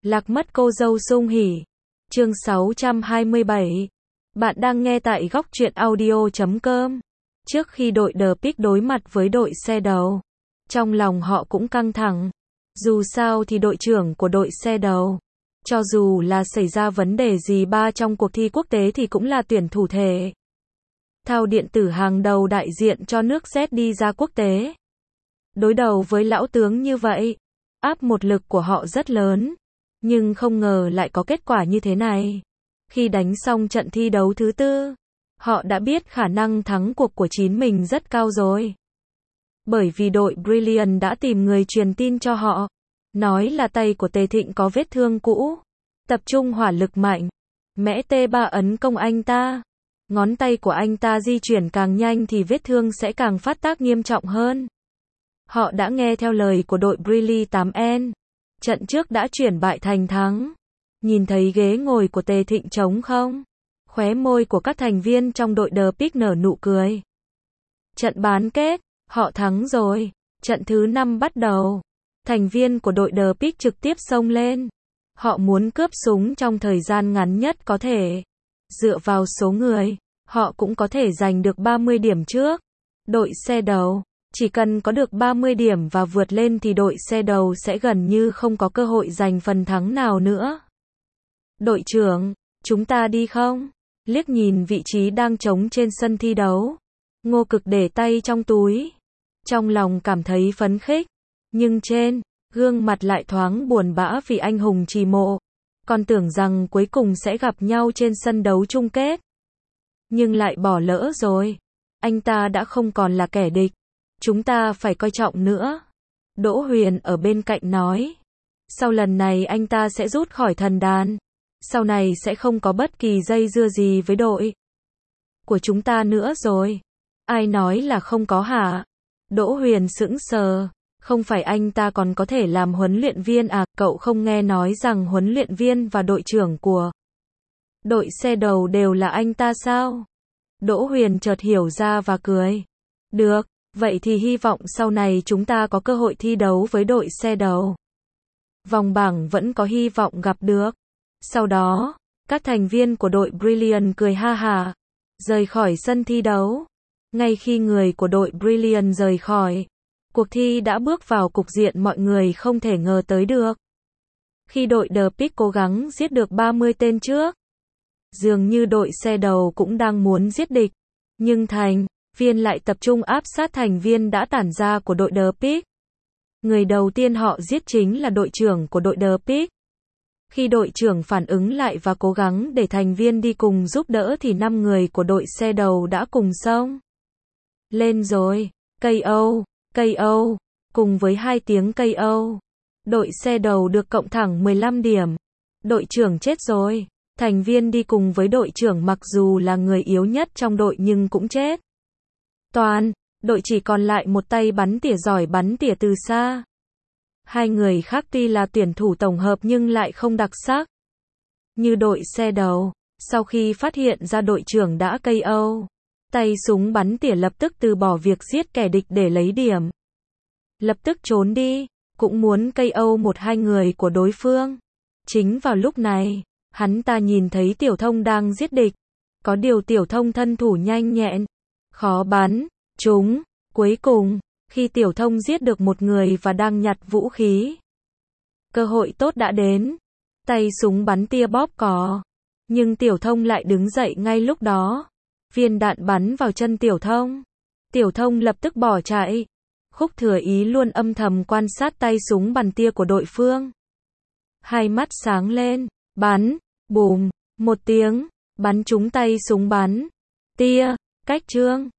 Lạc mất cô dâu sung hỉ. Chương 627. Bạn đang nghe tại góc truyện audio.com. Trước khi đội The Pick đối mặt với đội xe đầu, trong lòng họ cũng căng thẳng. Dù sao thì đội trưởng của đội xe đầu, cho dù là xảy ra vấn đề gì trong cuộc thi quốc tế thì cũng là tuyển thủ thể thao điện tử hàng đầu đại diện cho nước Z đi ra quốc tế. Đối đầu với lão tướng như vậy, áp một lực của họ rất lớn. Nhưng không ngờ lại có kết quả như thế này. Khi đánh xong trận thi đấu thứ tư, họ đã biết khả năng thắng cuộc của chính mình rất cao rồi. Bởi vì đội Brilliant đã tìm người truyền tin cho họ, nói là tay của Tề Thịnh có vết thương cũ, tập trung hỏa lực mạnh, mẽ T3 ấn công anh ta. Ngón tay của anh ta di chuyển càng nhanh thì vết thương sẽ càng phát tác nghiêm trọng hơn. Họ đã nghe theo lời của đội Brilliant 8N. Trận trước đã chuyển bại thành thắng. Nhìn thấy ghế ngồi của Tề Thịnh trống không? Khóe môi của các thành viên trong đội The Pick nở nụ cười. Trận bán kết, họ thắng rồi. Trận thứ 5 bắt đầu. Thành viên của đội The Pick trực tiếp xông lên. Họ muốn cướp súng trong thời gian ngắn nhất có thể. Dựa vào số người, họ cũng có thể giành được 30 điểm trước. Đội xe đầu, chỉ cần có được 30 điểm và vượt lên thì đội xe đầu sẽ gần như không có cơ hội giành phần thắng nào nữa. Đội trưởng, chúng ta đi không? Liếc nhìn vị trí đang trống trên sân thi đấu. Ngô Cực để tay trong túi. Trong lòng cảm thấy phấn khích. Nhưng trên gương mặt lại thoáng buồn bã vì anh hùng trì mộ. Còn tưởng rằng cuối cùng sẽ gặp nhau trên sân đấu chung kết. Nhưng lại bỏ lỡ rồi. Anh ta đã không còn là kẻ địch. Chúng ta phải coi trọng nữa. Đỗ Huyền ở bên cạnh nói. Sau lần này anh ta sẽ rút khỏi thần đàn. Sau này sẽ không có bất kỳ dây dưa gì với đội của chúng ta nữa rồi. Ai nói là không có hả? Đỗ Huyền sững sờ. Không phải anh ta còn có thể làm huấn luyện viên à? Cậu không nghe nói rằng huấn luyện viên và đội trưởng của đội xe đầu đều là anh ta sao? Đỗ Huyền chợt hiểu ra và cười. Được, vậy thì hy vọng sau này chúng ta có cơ hội thi đấu với đội xe đầu. Vòng bảng vẫn có hy vọng gặp được. Sau đó, các thành viên của đội Brilliant cười ha hả, rời khỏi sân thi đấu. Ngay khi người của đội Brilliant rời khỏi, cuộc thi đã bước vào cục diện mọi người không thể ngờ tới được. Khi đội The Pick cố gắng giết được 30 tên trước, dường như đội xe đầu cũng đang muốn giết địch, nhưng thành viên lại tập trung áp sát thành viên đã tản ra của đội The Pick. Người đầu tiên họ giết chính là đội trưởng của đội The Pick. Khi đội trưởng phản ứng lại và cố gắng để thành viên đi cùng giúp đỡ thì 5 người của đội xe đầu đã cùng xông lên rồi. KO, KO, cùng với 2 tiếng KO, đội xe đầu được cộng thẳng 15 điểm. Đội trưởng chết rồi. Thành viên đi cùng với đội trưởng mặc dù là người yếu nhất trong đội nhưng cũng chết. Toàn đội chỉ còn lại một tay bắn tỉa giỏi bắn tỉa từ xa. 2 người khác tuy là tuyển thủ tổng hợp nhưng lại không đặc sắc như đội xe đầu. Sau khi phát hiện ra đội trưởng đã KO, tay súng bắn tỉa lập tức từ bỏ việc giết kẻ địch để lấy điểm. Lập tức trốn đi, cũng muốn KO 1-2 người của đối phương. Chính vào lúc này, hắn ta nhìn thấy Tiểu Thông đang giết địch. Có điều Tiểu Thông thân thủ nhanh nhẹn, khó bắn trúng. Cuối cùng, khi Tiểu Thông giết được một người và đang nhặt vũ khí, cơ hội tốt đã đến. Tay súng bắn tia bóp cò, nhưng Tiểu Thông lại đứng dậy ngay lúc đó. Viên đạn bắn vào chân Tiểu Thông. Tiểu Thông lập tức bỏ chạy. Khúc Thừa Ý luôn âm thầm quan sát tay súng bắn tia của đội phương. Hai mắt sáng lên, bắn, bùm, một tiếng, bắn trúng tay súng bắn tia. Cách Trương